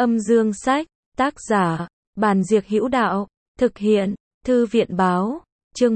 Âm dương sách, tác giả, Bàn Diệc Hữu Đạo, thực hiện, Thư viện Báo, chương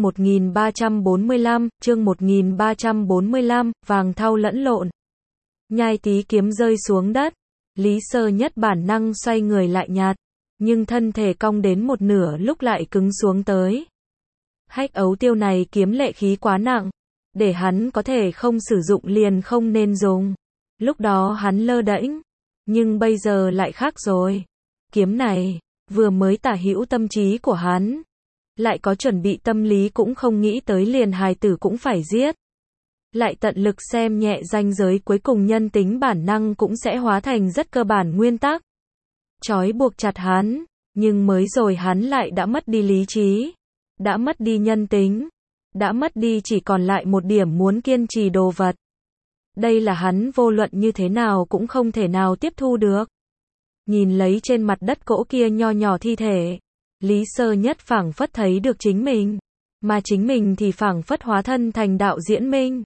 1345, vàng thau lẫn lộn. Nhai tí kiếm rơi xuống đất, Lý Sơ Nhất bản năng xoay người lại nhặt, nhưng thân thể cong đến một nửa lúc lại cứng xuống tới. Hách ấu tiêu này kiếm lệ khí quá nặng, để hắn có thể không sử dụng liền không nên dùng. Lúc đó hắn lơ đễnh, nhưng bây giờ lại khác rồi. Kiếm này, vừa mới tả hữu tâm trí của hắn, lại có chuẩn bị tâm lý cũng không nghĩ tới liền hài tử cũng phải giết. Lại tận lực xem nhẹ ranh giới cuối cùng nhân tính bản năng cũng sẽ hóa thành rất cơ bản nguyên tắc. Trói buộc chặt hắn, nhưng mới rồi hắn lại đã mất đi lý trí, đã mất đi nhân tính, đã mất đi chỉ còn lại một điểm muốn kiên trì đồ vật. Đây là hắn vô luận như thế nào cũng không thể nào tiếp thu được. Nhìn lấy trên mặt đất cỗ kia nho nhỏ thi thể, Lý Sơ Nhất phảng phất thấy được chính mình, mà chính mình thì phảng phất hóa thân thành đạo diễn minh.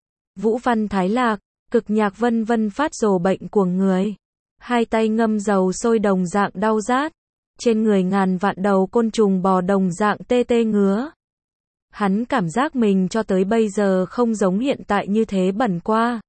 Vũ văn thái lạc, cực nhạc vân vân phát rồ bệnh của người. Hai tay ngâm dầu sôi đồng dạng đau rát. Trên người ngàn vạn đầu côn trùng bò đồng dạng tê tê ngứa. Hắn cảm giác mình cho tới bây giờ không giống hiện tại như thế bẩn qua.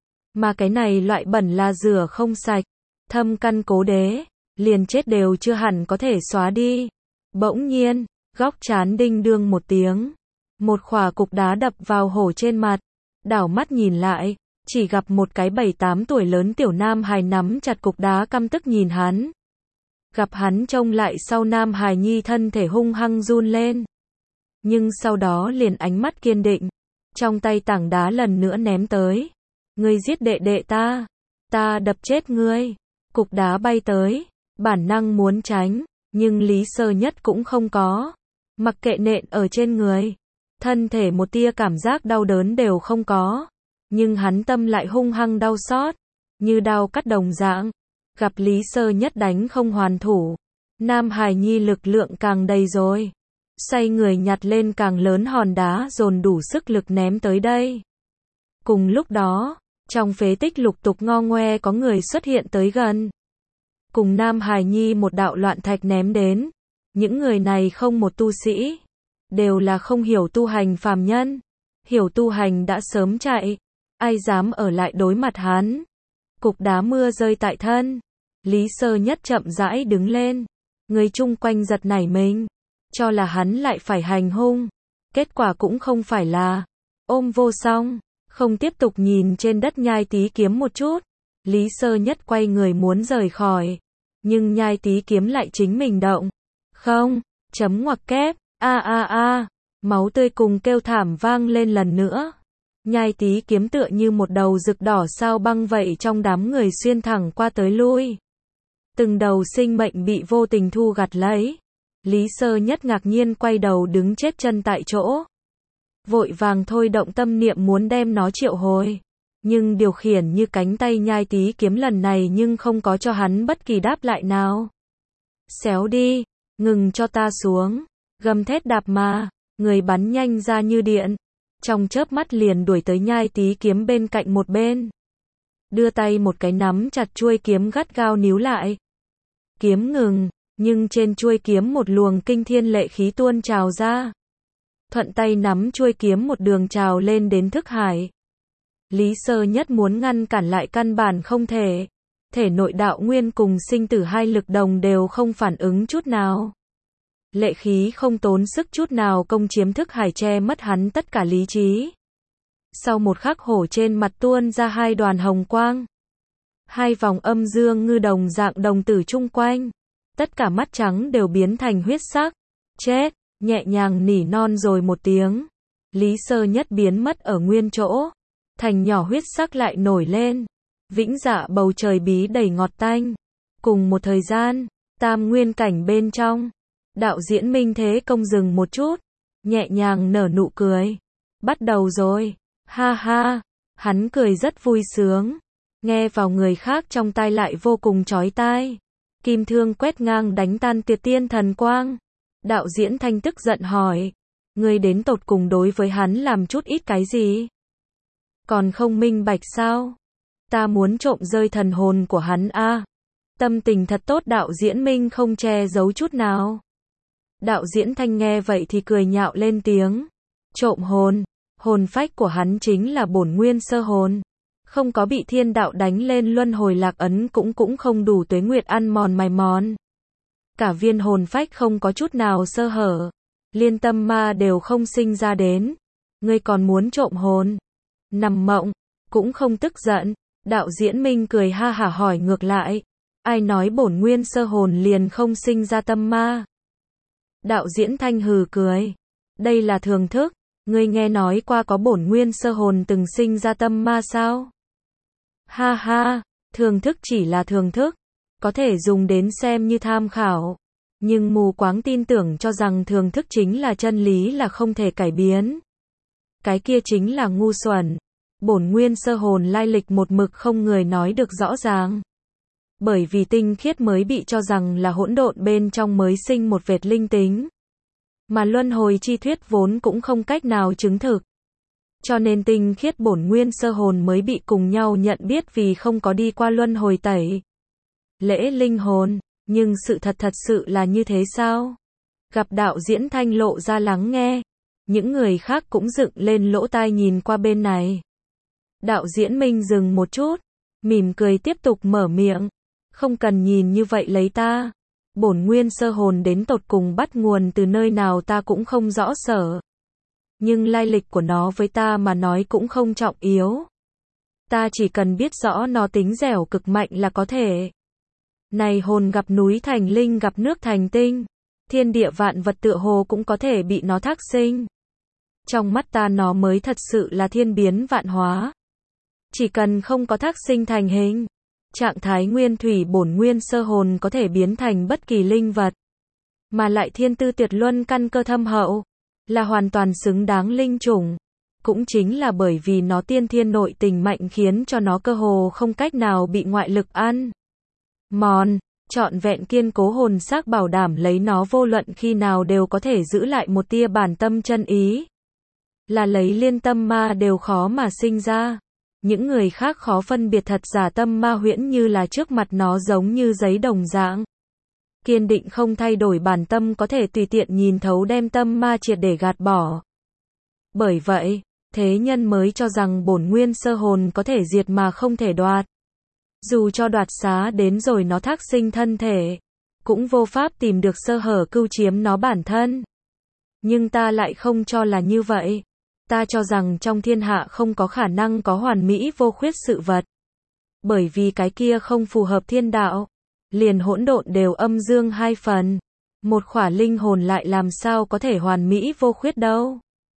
Mà cái này loại bẩn là rửa không sạch, thâm căn cố đế, liền chết đều chưa hẳn có thể xóa đi. Bỗng nhiên, góc trán đinh đương một tiếng. Một khỏa cục đá đập vào hổ trên mặt. Đảo mắt nhìn lại, chỉ gặp một cái 7-8 tuổi lớn tiểu nam hài nắm chặt cục đá căm tức nhìn hắn. Gặp hắn trông lại sau nam hài nhi thân thể hung hăng run lên. Nhưng sau đó liền ánh mắt kiên định. Trong tay tảng đá lần nữa ném tới. Ngươi giết đệ đệ ta đập chết ngươi. Cục đá bay tới, bản năng muốn tránh, nhưng Lý Sơ Nhất cũng không có. Mặc kệ nện ở trên người, thân thể một tia cảm giác đau đớn đều không có. Nhưng hắn tâm lại hung hăng đau xót, như đau cắt đồng dạng. Gặp Lý Sơ Nhất đánh không hoàn thủ, Nam Hải Nhi lực lượng càng đầy rồi. Xoay người nhặt lên càng lớn hòn đá dồn đủ sức lực ném tới đây. Cùng lúc đó, trong phế tích lục tục ngo ngoe có người xuất hiện tới gần. Cùng Nam Hải Nhi một đạo loạn thạch ném đến. Những người này không một tu sĩ, đều là không hiểu tu hành phàm nhân. Hiểu tu hành đã sớm chạy, ai dám ở lại đối mặt hắn. Cục đá mưa rơi tại thân. Lý Sơ Nhất chậm rãi đứng lên. Người chung quanh giật nảy mình, cho là hắn lại phải hành hung. Kết quả cũng không phải là ôm vô song. Không tiếp tục nhìn trên đất nhai tí kiếm một chút. Lý Sơ Nhất quay người muốn rời khỏi. Nhưng nhai tí kiếm lại chính mình động. Không, chấm ngoặc kép, máu tươi cùng kêu thảm vang lên lần nữa. Nhai tí kiếm tựa như một đầu rực đỏ sao băng vậy trong đám người xuyên thẳng qua tới lui. Từng đầu sinh mệnh bị vô tình thu gặt lấy. Lý Sơ Nhất ngạc nhiên quay đầu đứng chết chân tại chỗ. Vội vàng thôi động tâm niệm muốn đem nó triệu hồi. Nhưng điều khiển như cánh tay nhai tí kiếm lần này nhưng không có cho hắn bất kỳ đáp lại nào. Xéo đi, ngừng cho ta xuống. Gầm thét đạp mà, người bắn nhanh ra như điện. Trong chớp mắt liền đuổi tới nhai tí kiếm bên cạnh một bên. Đưa tay một cái nắm chặt chuôi kiếm gắt gao níu lại. Kiếm ngừng, nhưng trên chuôi kiếm một luồng kinh thiên lệ khí tuôn trào ra. Thuận tay nắm chuôi kiếm một đường trào lên đến thức hải. Lý Sơ Nhất muốn ngăn cản lại căn bản không thể. Thể nội đạo nguyên cùng sinh tử hai lực đồng đều không phản ứng chút nào. Lệ khí không tốn sức chút nào công chiếm thức hải che mất hắn tất cả lý trí. Sau một khắc hổ trên mặt tuôn ra hai đoàn hồng quang. Hai vòng âm dương ngư đồng dạng đồng tử chung quanh. Tất cả mắt trắng đều biến thành huyết sắc. Chết, nhẹ nhàng nỉ non rồi một tiếng. Lý Sơ Nhất biến mất ở nguyên chỗ. Thành nhỏ huyết sắc lại nổi lên. Vĩnh dạ bầu trời bí đầy ngọt tanh. Cùng một thời gian, tam nguyên cảnh bên trong. Đạo diễn Minh Thế Công dừng một chút. Nhẹ nhàng nở nụ cười. Bắt đầu rồi. Ha ha. Hắn cười rất vui sướng. Nghe vào người khác trong tai lại vô cùng chói tai. Kim thương quét ngang đánh tan Tiệt Tiên thần quang. Đạo diễn Thanh tức giận hỏi. Ngươi đến tột cùng đối với hắn làm chút ít cái gì? Còn không minh bạch sao? Ta muốn trộm rơi thần hồn của hắn a. Tâm tình thật tốt đạo diễn Minh không che giấu chút nào. Đạo diễn Thanh nghe vậy thì cười nhạo lên tiếng. Trộm hồn. Hồn phách của hắn chính là bổn nguyên sơ hồn. Không có bị thiên đạo đánh lên luân hồi lạc ấn cũng không đủ tuế nguyệt ăn mòn mài mòn. Cả viên hồn phách không có chút nào sơ hở. Liên tâm ma đều không sinh ra đến. Ngươi còn muốn trộm hồn? Nằm mộng. Cũng không tức giận. Đạo diễn Minh cười ha hả hỏi ngược lại. Ai nói bổn nguyên sơ hồn liền không sinh ra tâm ma? Đạo diễn Thanh hừ cười. Đây là thường thức. Ngươi nghe nói qua có bổn nguyên sơ hồn từng sinh ra tâm ma sao? Ha ha, thường thức chỉ là thường thức. Có thể dùng đến xem như tham khảo. Nhưng mù quáng tin tưởng cho rằng thường thức chính là chân lý là không thể cải biến. Cái kia chính là ngu xuẩn. Bổn nguyên sơ hồn lai lịch một mực không người nói được rõ ràng. Bởi vì tinh khiết mới bị cho rằng là hỗn độn bên trong mới sinh một vệt linh tính. Mà luân hồi chi thuyết vốn cũng không cách nào chứng thực. Cho nên tinh khiết bổn nguyên sơ hồn mới bị cùng nhau nhận biết vì không có đi qua luân hồi tẩy. Lễ linh hồn, nhưng sự thật sự là như thế sao? Gặp đạo diễn Thanh lộ ra lắng nghe. Những người khác cũng dựng lên lỗ tai nhìn qua bên này. Đạo diễn Minh dừng một chút. Mỉm cười tiếp tục mở miệng. Không cần nhìn như vậy lấy ta. Bổn nguyên sơ hồn đến tột cùng bắt nguồn từ nơi nào ta cũng không rõ sở. Nhưng lai lịch của nó với ta mà nói cũng không trọng yếu. Ta chỉ cần biết rõ nó tính dẻo cực mạnh là có thể. Này hồn gặp núi thành linh gặp nước thành tinh. Thiên địa vạn vật tựa hồ cũng có thể bị nó thác sinh. Trong mắt ta nó mới thật sự là thiên biến vạn hóa. Chỉ cần không có thác sinh thành hình. Trạng thái nguyên thủy bổn nguyên sơ hồn có thể biến thành bất kỳ linh vật. Mà lại thiên tư tuyệt luân căn cơ thâm hậu. Là hoàn toàn xứng đáng linh chủng. Cũng chính là bởi vì nó tiên thiên nội tình mạnh khiến cho nó cơ hồ không cách nào bị ngoại lực ăn mòn. Trọn vẹn kiên cố hồn xác bảo đảm lấy nó vô luận khi nào đều có thể giữ lại một tia bản tâm chân ý. Là lấy liên tâm ma đều khó mà sinh ra. Những người khác khó phân biệt thật giả tâm ma huyễn như là trước mặt nó giống như giấy đồng dạng. Kiên định không thay đổi bản tâm có thể tùy tiện nhìn thấu đem tâm ma triệt để gạt bỏ. Bởi vậy, thế nhân mới cho rằng bổn nguyên sơ hồn có thể diệt mà không thể đoạt. Dù cho đoạt xá đến rồi nó thác sinh thân thể, cũng vô pháp tìm được sơ hở cưu chiếm nó bản thân. Nhưng ta lại không cho là như vậy. Ta cho rằng trong thiên hạ không có khả năng có hoàn mỹ vô khuyết sự vật. Bởi vì cái kia không phù hợp thiên đạo. Liền hỗn độn đều âm dương hai phần. Một khỏa linh hồn lại làm sao có thể hoàn mỹ vô khuyết đâu.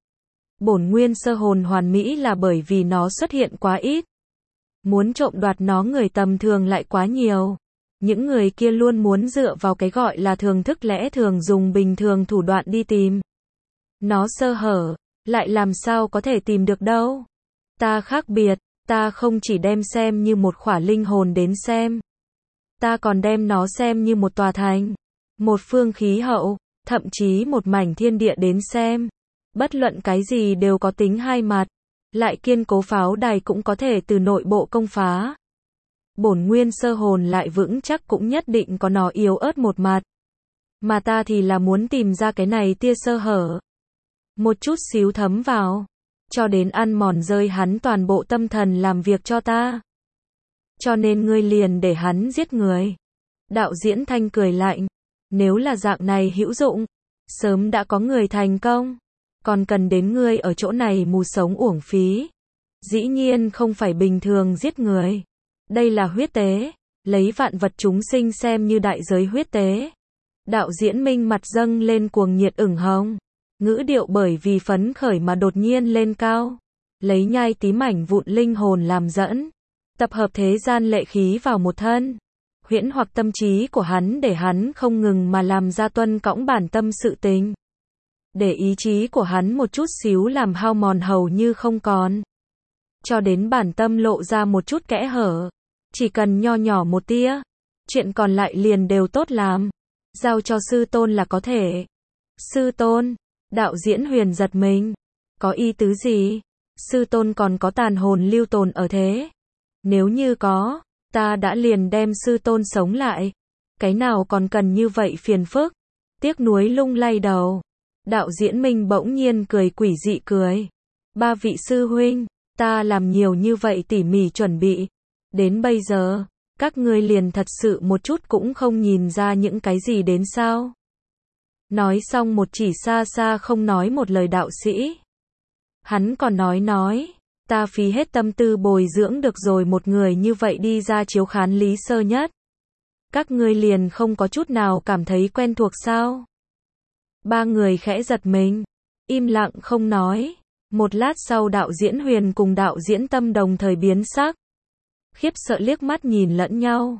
Bổn nguyên sơ hồn hoàn mỹ là bởi vì nó xuất hiện quá ít. Muốn trộm đoạt nó người tầm thường lại quá nhiều. Những người kia luôn muốn dựa vào cái gọi là thường thức lẽ thường dùng bình thường thủ đoạn đi tìm. Nó sơ hở, lại làm sao có thể tìm được đâu. Ta khác biệt, ta không chỉ đem xem như một khỏa linh hồn đến xem. Ta còn đem nó xem như một tòa thành, một phương khí hậu, thậm chí một mảnh thiên địa đến xem. Bất luận cái gì đều có tính hai mặt. Lại kiên cố pháo đài cũng có thể từ nội bộ công phá. Bổn nguyên sơ hồn lại vững chắc cũng nhất định có nó yếu ớt một mặt. Mà ta thì là muốn tìm ra cái này tia sơ hở. Một chút xíu thấm vào. Cho đến ăn mòn rơi hắn toàn bộ tâm thần làm việc cho ta. Cho nên ngươi liền để hắn giết người. Đạo diễn Thanh cười lạnh. Nếu là dạng này hữu dụng, sớm đã có người thành công. Còn cần đến ngươi ở chỗ này mù sống uổng phí. Dĩ nhiên không phải bình thường giết người. Đây là huyết tế. Lấy vạn vật chúng sinh xem như đại giới huyết tế. Đạo diễn Minh mặt dâng lên cuồng nhiệt ửng hồng. Ngữ điệu bởi vì phấn khởi mà đột nhiên lên cao. Lấy nhai tí mảnh vụn linh hồn làm dẫn. Tập hợp thế gian lệ khí vào một thân. Huyễn hoặc tâm trí của hắn để hắn không ngừng mà làm ra tuân cõng bản tâm sự tình. Để ý chí của hắn một chút xíu làm hao mòn hầu như không còn. Cho đến bản tâm lộ ra một chút kẽ hở. Chỉ cần nho nhỏ một tia. Chuyện còn lại liền đều tốt làm. Giao cho sư tôn là có thể. Sư tôn. Đạo diễn Huyền giật mình. Có ý tứ gì? Sư tôn còn có tàn hồn lưu tồn ở thế? Nếu như có, Ta đã liền đem sư tôn sống lại. Cái nào còn cần như vậy phiền phức. Tiếc nuối lung lay đầu. Đạo Diễn Minh bỗng nhiên cười quỷ dị cười. Ba vị sư huynh, ta làm nhiều như vậy tỉ mỉ chuẩn bị. Đến bây giờ, các ngươi liền thật sự một chút cũng không nhìn ra những cái gì đến sao. Nói xong một chỉ xa xa không nói một lời đạo sĩ. Hắn còn nói, ta phí hết tâm tư bồi dưỡng được rồi một người như vậy đi ra chiếu khán Lý Sơ Nhất. Các ngươi liền không có chút nào cảm thấy quen thuộc sao? Ba người khẽ giật mình, im lặng không nói. Một lát sau Đạo Diễn Huyền cùng Đạo Diễn Tâm đồng thời biến sắc. Khiếp sợ liếc mắt nhìn lẫn nhau.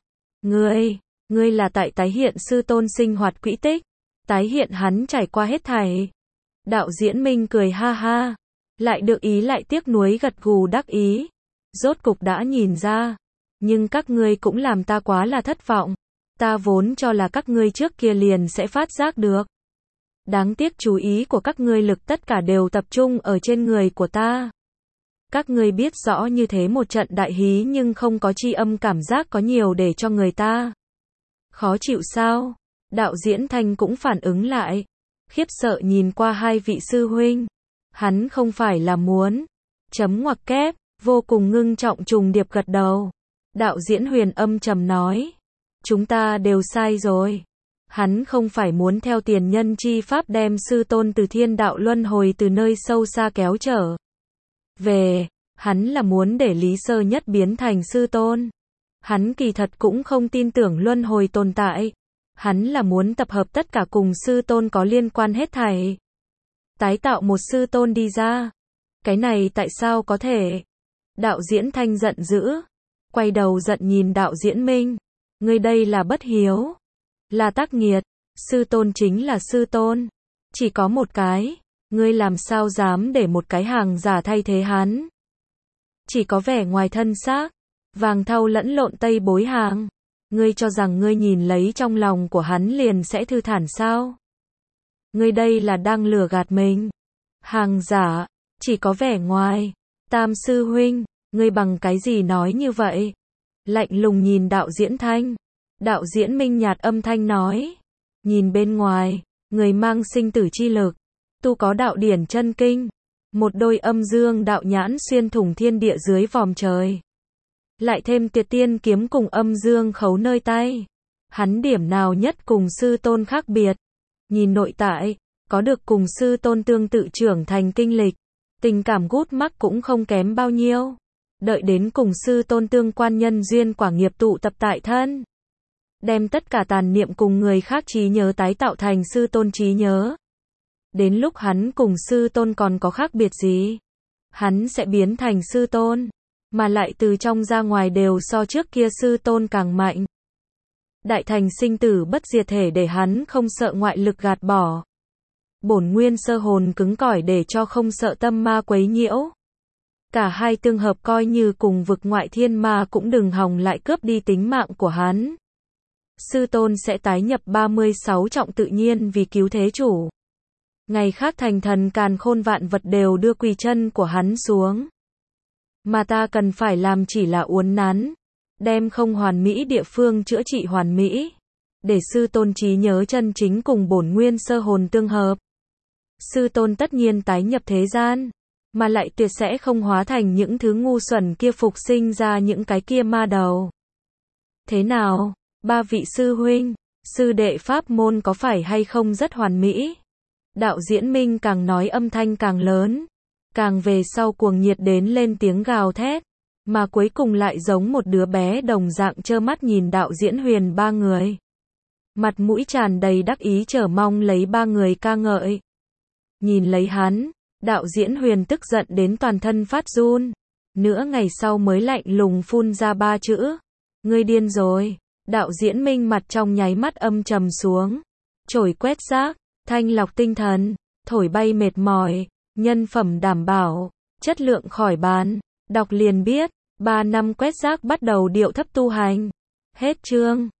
Ngươi là tại tái hiện sư tôn sinh hoạt quỹ tích, tái hiện hắn trải qua hết thảy. Đạo Diễn Minh cười ha ha, lại được ý lại tiếc nuối gật gù đắc ý. Rốt cục đã nhìn ra, nhưng các ngươi cũng làm ta quá là thất vọng. Ta vốn cho là các ngươi trước kia liền sẽ phát giác được. Đáng tiếc chú ý của các ngươi lực tất cả đều tập trung ở trên người của ta. Các ngươi biết rõ như thế một trận đại hí nhưng không có tri âm cảm giác có nhiều để cho người ta khó chịu sao? Đạo Diễn Thanh cũng phản ứng lại, khiếp sợ nhìn qua hai vị sư huynh. Hắn không phải là muốn chấm ngoặc kép, vô cùng ngưng trọng trùng điệp gật đầu. Đạo Diễn Huyền âm trầm nói, chúng ta đều sai rồi. Hắn không phải muốn theo tiền nhân chi pháp đem sư tôn từ thiên đạo luân hồi từ nơi sâu xa kéo trở về, hắn là muốn để Lý Sơ Nhất biến thành sư tôn. Hắn kỳ thật cũng không tin tưởng luân hồi tồn tại. Hắn là muốn tập hợp tất cả cùng sư tôn có liên quan hết thảy. Tái tạo một sư tôn đi ra. Cái này tại sao có thể? Đạo Diễn Thanh giận dữ. Quay đầu giận nhìn Đạo Diễn Minh. Ngươi đây là bất hiếu. Là tác nghiệt. Sư tôn chính là sư tôn. Chỉ có một cái. Ngươi làm sao dám để một cái hàng giả thay thế hắn? Chỉ có vẻ ngoài thân xác. Vàng thau lẫn lộn tây bối hàng. Ngươi cho rằng ngươi nhìn lấy trong lòng của hắn liền sẽ thư thản sao? Ngươi đây là đang lừa gạt mình. Hàng giả, chỉ có vẻ ngoài. Tam sư huynh, ngươi bằng cái gì nói như vậy? Lạnh lùng nhìn Đạo Diễn Thanh. Đạo Diễn Minh nhạt âm thanh nói. Nhìn bên ngoài, người mang sinh tử chi lực. Tu có đạo điển chân kinh. Một đôi âm dương đạo nhãn xuyên thủng thiên địa dưới vòm trời. Lại thêm Tuyệt Tiên kiếm cùng âm dương khấu nơi tay. Hắn điểm nào nhất cùng sư tôn khác biệt? Nhìn nội tại, có được cùng sư tôn tương tự trưởng thành kinh lịch. Tình cảm gút mắc cũng không kém bao nhiêu. Đợi đến cùng sư tôn tương quan nhân duyên quả nghiệp tụ tập tại thân. Đem tất cả tàn niệm cùng người khác trí nhớ tái tạo thành sư tôn trí nhớ. Đến lúc hắn cùng sư tôn còn có khác biệt gì? Hắn sẽ biến thành sư tôn. Mà lại từ trong ra ngoài đều so trước kia sư tôn càng mạnh. Đại thành sinh tử bất diệt thể để hắn không sợ ngoại lực gạt bỏ. Bổn nguyên sơ hồn cứng cỏi để cho không sợ tâm ma quấy nhiễu. Cả hai tương hợp coi như cùng vực ngoại thiên ma cũng đừng hòng lại cướp đi tính mạng của hắn. Sư tôn sẽ tái nhập 36 trọng tự nhiên vì cứu thế chủ. Ngày khác thành thần càn khôn vạn vật đều đưa quỳ chân của hắn xuống. Mà ta cần phải làm chỉ là uốn nắn, đem không hoàn mỹ địa phương chữa trị hoàn mỹ, để sư tôn trí nhớ chân chính cùng bổn nguyên sơ hồn tương hợp. Sư tôn tất nhiên tái nhập thế gian, mà lại tuyệt sẽ không hóa thành những thứ ngu xuẩn kia phục sinh ra những cái kia ma đầu. Thế nào, ba vị sư huynh, sư đệ pháp môn có phải hay không rất hoàn mỹ? Đạo Diễn Minh càng nói âm thanh càng lớn. Càng về sau cuồng nhiệt đến lên tiếng gào thét, mà cuối cùng lại giống một đứa bé đồng dạng trơ mắt nhìn Đạo Diễn Huyền ba người. Mặt mũi tràn đầy đắc ý chờ mong lấy ba người ca ngợi. Nhìn lấy hắn, Đạo Diễn Huyền tức giận đến toàn thân phát run. Nửa ngày sau mới lạnh lùng phun ra ba chữ. Ngươi điên rồi. Đạo Diễn Minh mặt trong nháy mắt âm trầm xuống. Chổi quét rác, thanh lọc tinh thần, thổi bay mệt mỏi. Nhân phẩm đảm bảo, chất lượng khỏi bàn, đọc liền biết, 3 năm quét rác bắt đầu điệu thấp tu hành. Hết chương.